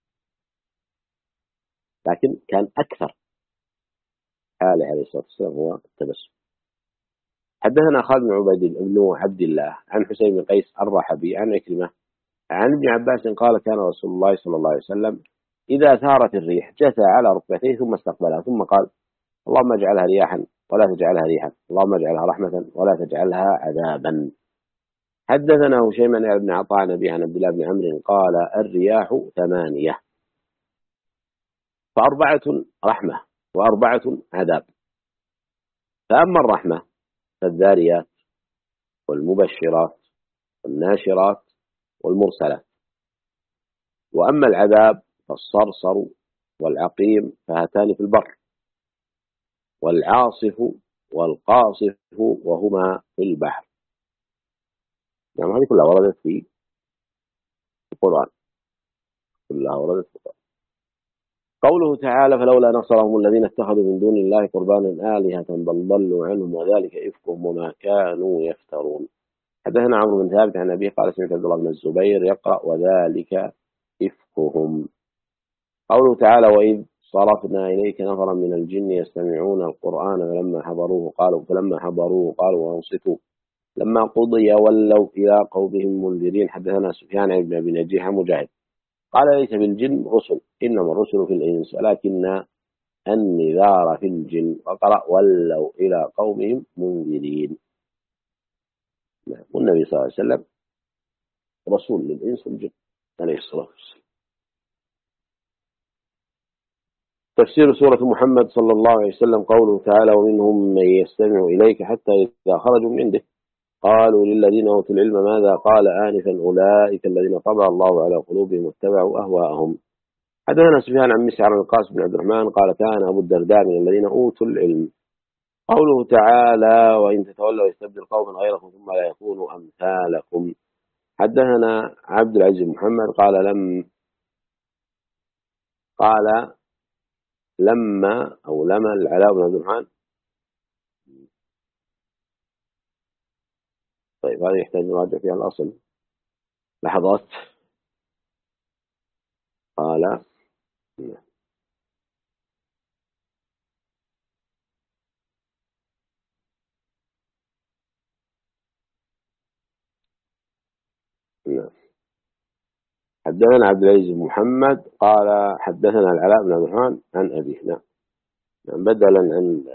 لكن كان أكثر حاله عليه الصلاة والسلام هو التبسم. حدثنا خالد بن عبد الله عن حسين بن قيس الرحبي عن عكرمة عن ابن عباس قال كان رسول الله صلى الله عليه وسلم إذا ثارت الريح جثى على ركبتيه ثم استقبلها ثم قال اللهم اجعلها رياحا ولا تجعلها ريحا اللهم اجعلها رحمة ولا تجعلها عذابا. حدثنا هشيم بن عطاء نبي عن عبد الله بن عمرو قال الرياح 8 ف4 رحمة و4 عذاب. فأما الرحمة فالذاريات والمبشرات والناشرات والمرسلات وأما العذاب فالصرصر والعقيم فهاتان في البر والعاصف والقاصف وهما في البحر. يعني هذه كلها وردت في القرآن كلها وردت في القرآن. قوله تعالى فلولا نصرهم الذين اتخذوا من دون الله قربانا آلهة بل ضلوا عنهم وذلك إفكهم وما كانوا يفترون. حدثنا عمرو بن ثابت عن أبيه قال سمعت عبد الله بن الزبير يقرأ وذلك إفكهم. قوله تعالى وإذ صرفنا إليك نفرا من الجن يستمعون القرآن فلما حضروه قالوا وانصتوا لما قضي ولوا إلى قومهم منذرين. حدثنا سفيان بن أبي نجيح مجاهد قال ليس في الجن رسل إنما الرسل في الإنس ولكن النذار في الجن وقرأ ولوا إلى قومهم منذرين. والنبي صلى الله عليه وسلم رسول للإنس والجن عليه الصلاة والسلام. تفسير سورة محمد صلى الله عليه وسلم قوله تعالى ومنهم من يستمع إليك حتى إذا خرجوا من عنده قالوا للذين أوتوا العلم ماذا قال آنفا أولئك الذين طبع الله على قلوبهم واتبعوا أهواءهم. حدثنا سفيان عن مسعر القاسم بن عبد الرحمن قال كان أبو الدرداء من الذين أوتوا العلم. قوله تعالى وإن تتولوا يستبدل قوما غيركم ثم لا يكونوا أمثالكم. حدثنا عبد العزيز بن محمد قال لما العلاء بن عبد الرحمن. طيب هذا يحتاج نراجع فيها الأصل لحظات. قال حدثنا عبد العزيز بن محمد قال حدثنا العلاء بن عبد الرحمن عن أبيه. نعم بدلا عن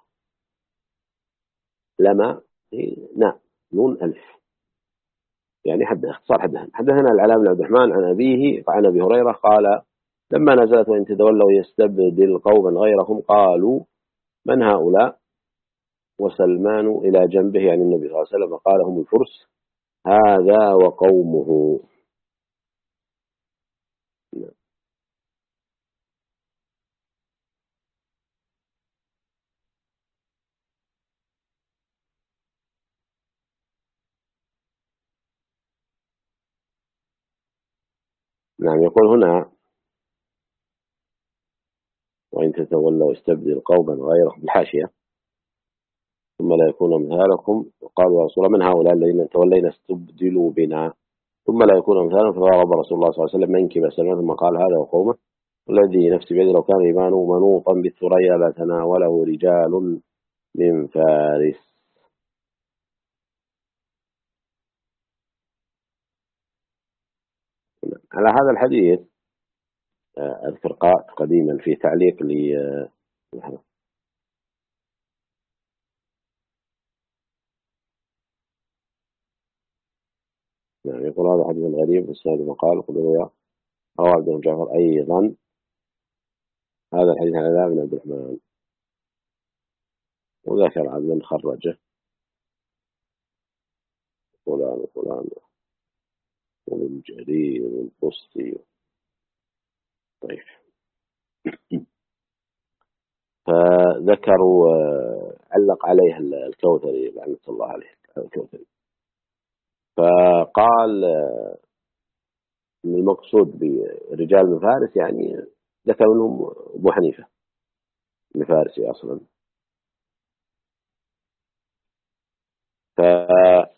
لما نعم نون ألف يعني اختصار حدثنا العلاء بن عبد الرحمن عن أبيه عن أبي هريرة قال لما نزلت وإن تتولوا يستبدل قوما غيرهم قالوا من هؤلاء وسلمان إلى جنبه يعني النبي صلى الله عليه وسلم قال هم الفرس هذا وقومه. نعم يقول هنا وإن تتولوا استبدل قوما غيرهم بالحاشية ثم لا يكون أمثالكم وقالوا يا رسول الله من هؤلاء الذين تولينا استبدلوا بنا ثم لا يكون أمثالهم فضرب رسول الله صلى الله عليه وسلم منكب سلمان ثم قال هذا وقومه الذي نفسي بيده لو كان إيمانه منوطا بالثريا لتناوله رجال من فارس. على هذا الحديث أذكر قديما في تعليق لي نعم، يقول هذا حديث غريب في السند مقال قل روى عبد بن جعفر أيضا هذا الحديث عن علاء بن عبد الرحمن، وذكر عدلا خرجه فلان وفلان وابن جرير والبسطي. طيب، فذكروا علق عليه الكوثري لعنة الله عليه الكوثري، فقال إن المقصود برجال من فارس يعني ذكر منهم أبو حنيفة من فارسي أصلا. فالآن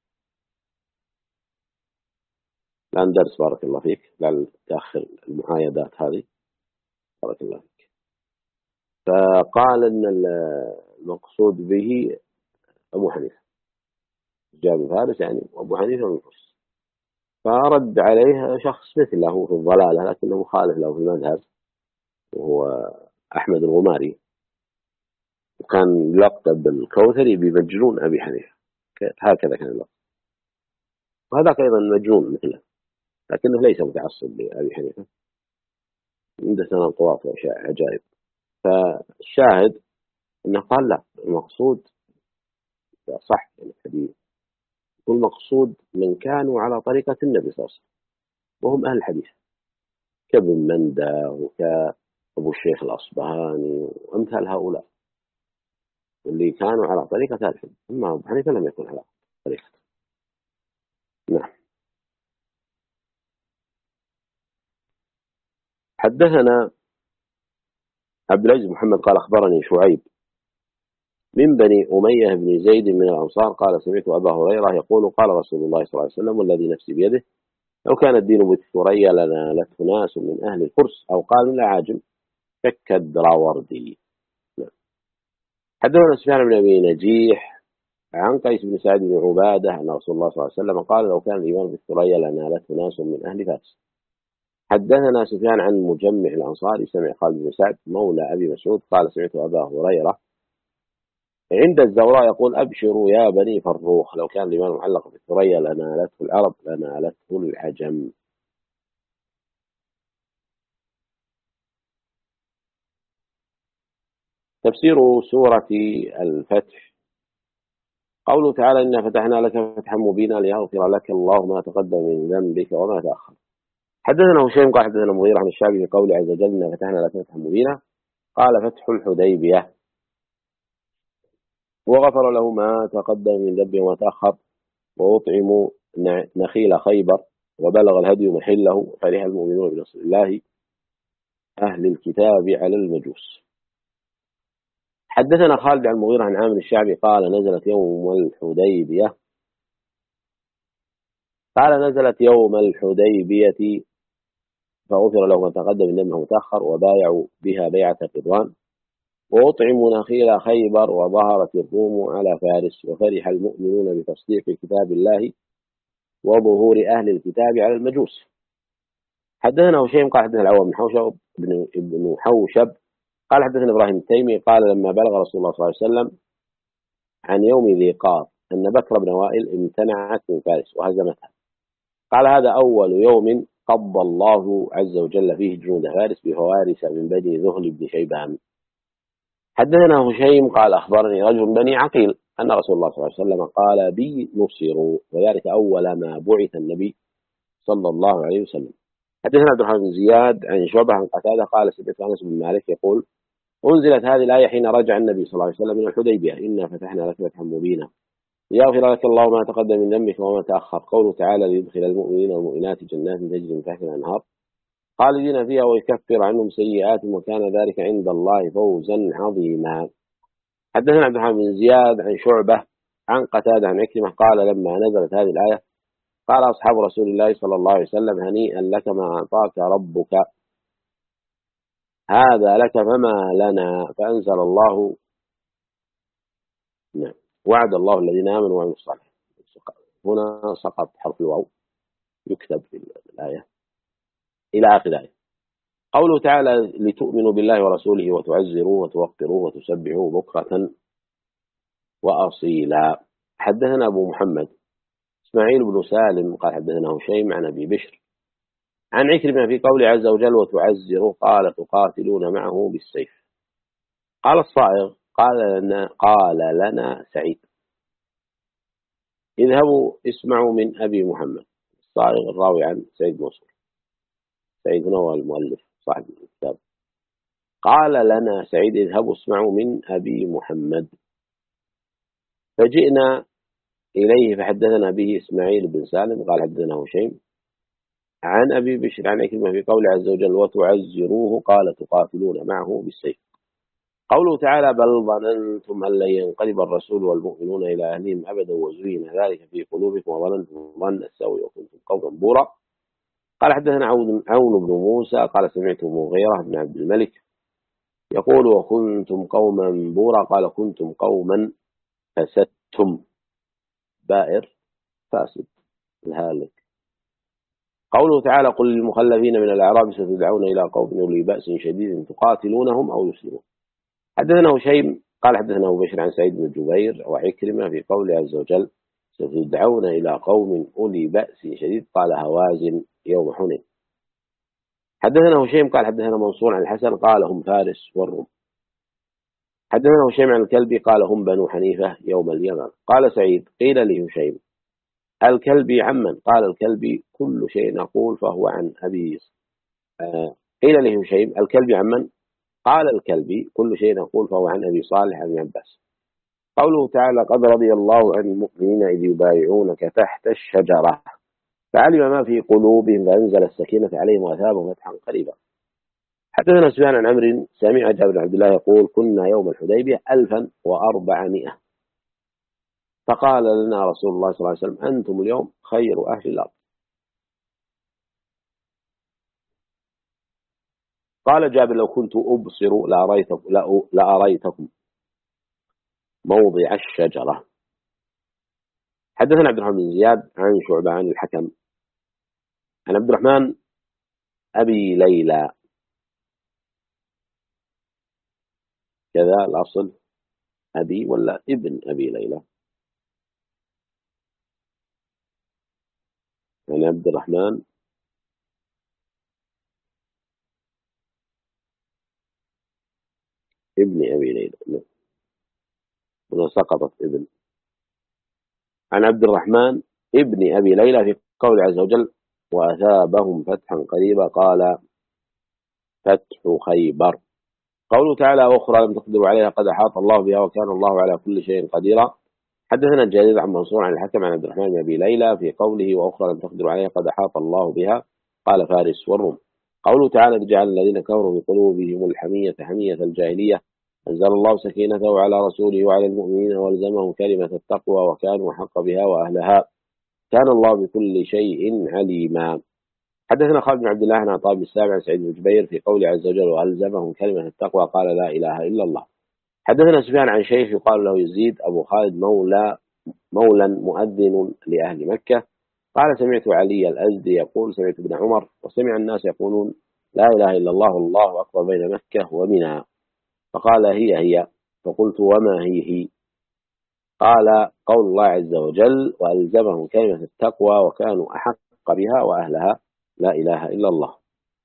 درس بارك الله فيك، لا تأخر المعايدات هذه بارك الله فيك. فقال إن المقصود به أبو حنيفة رجال من فارس يعني أبو حنيفة من فارس. فرد عليه شخص مثله في الضلالة لكنه مخالف له في المذهب، وهو أحمد الغماري، وكان يلقب بالكوثري بمجنون أبي حنيفة، هكذا كان اللقب. وهذاك أيضا مجنون مثله لكنه ليس متعصب لأبي حنيفة، عنده سنة طواف وأشياء عجائب. فالشاهد أنه قال لا، المقصود صح الحديث، والمقصود من كانوا على طريقة النبي صلى الله عليه وسلم وهم أهل الحديث كابن مندى وكأبو الشيخ الأصبهاني وأمثال هؤلاء اللي كانوا على طريقة أهل الحديث. أما أبو حنيفة لم يكن على طريقة. نعم. حدثنا عبد العزيز محمد قال أخبرني شعيب من بني أمية بن زيد من الأنصار قال سمعت أبا هريرة يقول قال رسول الله صلى الله عليه وسلم والذي نفسي بيده لو كان الدين بالثريا لنالته ناس من أهل الفرس أو قال من الأعاجم كالدراوردي. حدثنا سفيان بن أبي نجيح عن قيس بن سعد بن عبادة أن رسول الله صلى الله عليه وسلم قال لو كان الإيمان بالثريا لنالته ناس من أهل فارس. حدثنا سفيان عن مجمع الأنصاري سمع خالد بن سعد مولى أبي مسعود قال سمعت أبا هريرة عند الزوراء يقول أبشروا يا بني فروخ لو كان الإيمان معلق بالثريا لنالته العرب لنالته العجم. تفسير سورة الفتح قوله تعالى إنا فتحنا لك فتحا مبينا ليغفر لك الله ما تقدم من ذنبك وما تأخر. حدثنا هشيم قال حدثنا مغيرة عن الشعبي في قوله عز وجل إنا فتحنا لك فتحا مبينا قال فتح الحديبية وغفر له ما تقدم من ذنبه وما تأخر وأطعموا نخيل خيبر وبلغ الهدي محله فرح المؤمنون بنصر الله أهل الكتاب على المجوس. حدثنا خالد عن المغيرة عن عامر الشعبي قال نزلت يوم الحديبية فغفر له ما تقدم من ذنبه وتأخر وبايعوا بها بيعة الرضوان وأطعموا نخيل خيبر وظهرت الروم على فارس وفرح المؤمنون بتصديق كتاب الله وظهور أهل الكتاب على المجوس. حدثنا هشيم قال حدثنا العوام بن حوشب قال حدثنا إبراهيم التيمي قال لما بلغ رسول الله صلى الله عليه وسلم عن يوم ذي قار أن بكر بن وائل امتنعت من فارس وهزمتها قال هذا أول يوم قضى الله عز وجل فيه جنود فارس بفوارس من بني ذهل بن شيبان. حدثنا هشيم قال أخبرني رجل من بني عقيل أن رسول الله صلى الله عليه وسلم قال بي نصروا وذلك أول ما بعث النبي صلى الله عليه وسلم. حدثنا عبد الرحمن بن زياد عن شعبة عن قتادة قال سمعت أنس بن مالك يقول أنزلت هذه الآية حين رجع النبي صلى الله عليه وسلم من الحديبية إنا فتحنا لك فتحا مبينا ليغفر لك الله ما تقدم من ذنبك وما تأخر قوله تعالى ليدخل المؤمنين والمؤمنات جنات تجري من تحتها الأنهار خالدين فيها ويكفر عنهم سيئاتهم وكان ذلك عند الله فوزا عظيما. حدثنا عبد الرحمن بن زياد عن شعبة عن قتادة عن عكرمة قال لما نزلت هذه الآية قال أصحاب رسول الله صلى الله عليه وسلم هنيئا لك ما أعطاك ربك هذا لك فما لنا. فأنزل الله نعم وعد الله الذين آمنوا وعملوا الصالحات. هنا سقط حرف الواو يكتب في الآية إلى آخر الآية. قوله تعالى لتؤمنوا بالله ورسوله وتعزروه وتوقروه وتسبحوه بكرة وأصيلا. حدثنا أبو محمد إسماعيل بن سالم قال حدثنا هشيم عن أبي بشر عن عكرمة في قوله عز وجل وتعزروه قال تقاتلون معه بالسيف. قال الصائغ قال لنا سعيد اذهبوا اسمعوا من أبي محمد. الصائغ الراوي عن سعيد منصور. سعيد هو المؤلف صاحب الكتاب. قال لنا سعيد اذهبوا اسمعوا من أبي محمد. فجئنا إليه فحدثنا به إسماعيل بن سالم قال حدثنا هشيم عن أبي بشر عن عكرمة في قول عز وجل وتعزروه قال تقاتلون معه بالسيف. قوله تعالى بل ظننتم أن لن ينقلب الرسول والمؤمنون إلى أهلهم أبدا وزين ذلك في قلوبكم وظننتم ظن السوء وكنتم قوما بورا. قال حدثنا عون بن موسى قال سمعت مغيرة بن عبد الملك يقول وكنتم قوما بورا قال كنتم قوما فسدتم بائر فاسد الهالك. قوله تعالى قل للمخلفين من الأعراب ستدعون إلى قوم أولي بأس شديد تقاتلونهم أو يسلمون. حدثنا هشيم قال حدثنا أبو بشر عن سعيد بن جبير وعكرمة في قوله عز وجل ستدعون إلى قوم أولي بأس شديد قال هوازن يوم حنين. حدثنا هشيم قال حدثنا منصور عن الحسن قال هم فارس والروم. حدثنا هشيم عن الكلبي قال هم بنو حنيفة يوم اليمن. قال سعيد قيل لي هشيم الكلبي عمن؟ قال الكلبي كل شيء نقول فهو عن أبي قيل لي هشيم الكلبي عمن؟ قال الكلبي كل شيء نقول فهو عن أبي صالح بن عباس. قوله تعالى قد رضي الله عن المؤمنين إذ يبايعونك تحت الشجرة فعلم ما في قلوبهم فأنزل السكينة عليهم وأثابهم فتحا قريبا. حدثنا سفيان عن عمرو سمع جابر بن عبد الله يقول كنا يوم الحديبية 1400 فقال لنا رسول الله صلى الله عليه وسلم أنتم اليوم خير أهل الأرض. قال جابر لو كنت أبصر لأريتكم موضع الشجرة. حدثنا عبد الرحمن بن زياد عن شعبة عن الحكم عن عبد الرحمن أبي ليلى كذا الأصل أبي ولا ابن أبي ليلى عن عبد الرحمن ابن أبي ليلى هنا سقطت ابن عن عبد الرحمن ابن أبي ليلى في قول عز وجل وأثابهم فتحا قريبا قال فتح خيبر. قوله تعالى أخرى لم تقدروا عليها قد أحاط الله بها وكان الله على كل شيء قديرا. حدثنا الجليل عن منصور عن الحكم عن عبد الرحمن بن أبي ليلى في قوله وأخرى لم تقدروا عليها قد أحاط الله بها قال فارس والروم. قوله تعالى جعل الذين كفروا بقلوبهم الحمية حمية الجاهلية أنزل الله سكينته على رسوله وعلى المؤمنين والزمهم كلمة التقوى وكانوا حق بها وأهلها كان الله بكل شيء عليما. حدثنا خالد بن عبد الله عن عطاء بن السابع سعيد بن جبير في قول عز وجل وألزمهم كلمة التقوى قال لا إله إلا الله. حدثنا سفيان عن شيخ يقال له يزيد أبو خالد مولا مؤذن لأهل مكة قال سمعت علي الأزدي يقول سمعت ابن عمر وسمع الناس يقولون لا إله إلا الله والله أكبر بين مكة ومنى فقال هي فقلت وما هي قال قول الله عز وجل وألزمهم كلمة التقوى وكانوا أحق بها وأهلها لا إله إلا الله.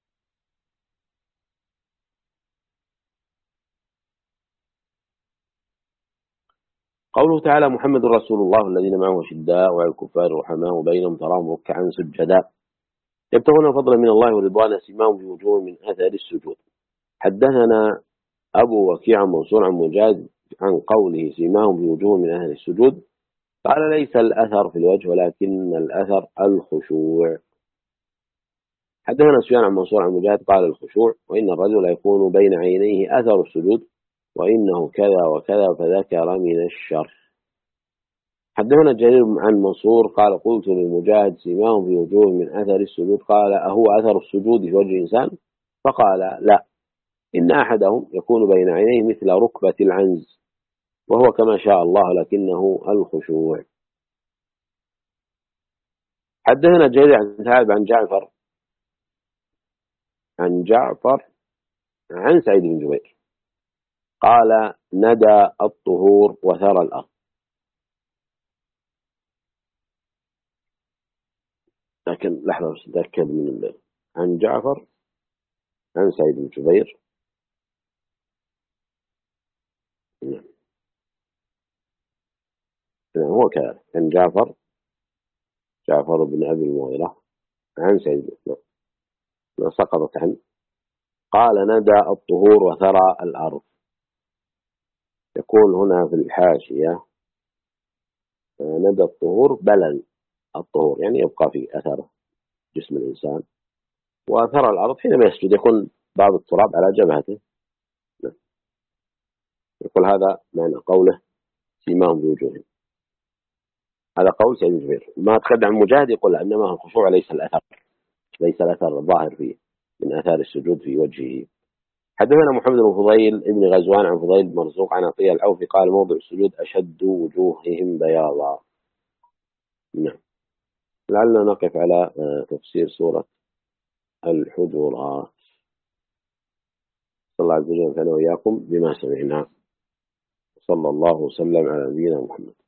قوله تعالى محمد رسول الله الذين معه شداء وعلى الكفار رحماء بينهم تراهم ركعا سجدا يبتغون فضلا من الله ورضوانا سيماهم في وجوههم من أثر السجود. حدثنا أبو وكيع منصور عن مجاهد عن قوله سيماهم في وجوههم من أهل السجود قال ليس الأثر في الوجه ولكن الأثر الخشوع. حدثنا سفيان عن منصور عن مجاهد قال الخشوع وإن الرجل يكون بين عينيه أثر السجود وإنه كذا وكذا فذكر من الشر. حدثنا جرير عن منصور قال قلت للمجاهد سيماهم في وجوه من أثر السجود قال أهو أثر السجود في وجه الإنسان؟ فقال لا إن أحدهم يكون بين عينيه مثل ركبة العنز وهو كما شاء الله لكنه الخشوع. حدثنا جرير عن ثعلب عن جعفر عن سعيد بن جبير قال ندى الطهور وثرى الأرض. لكن لحظة بس نتأكد من عن جعفر عن سعيد بن جبير. نعم هو كذلك عن جعفر بن أبي المغيرة عن سعيد بن سقطت عنه قال ندى الطهور وثرى الأرض. يقول هنا في الحاشية ندى الطهور بلل الطهور يعني يبقى في أثر جسم الإنسان، وثرى الأرض حينما يسجد يكون بعض التراب على جبهته. يقول هذا معنى قوله سيماهم بوجوههم، هذا قول سعيد بن جبير. ما تقدم عن مجاهد يقول إنما الخشوع ليس الأثر الظاهر فيه من آثار السجود في وجهه. حدثنا محمد بن فضيل ابن غزوان عن فضيل بن مرزوق عن عطية العوفي قال موضع السجود أشد وجوههم بياضا. نعم لعلنا نقف على تفسير سورة الحجرات. صلى الله عز وجل وإياكم بما سمعنا. صلى الله وسلم على نبينا محمد.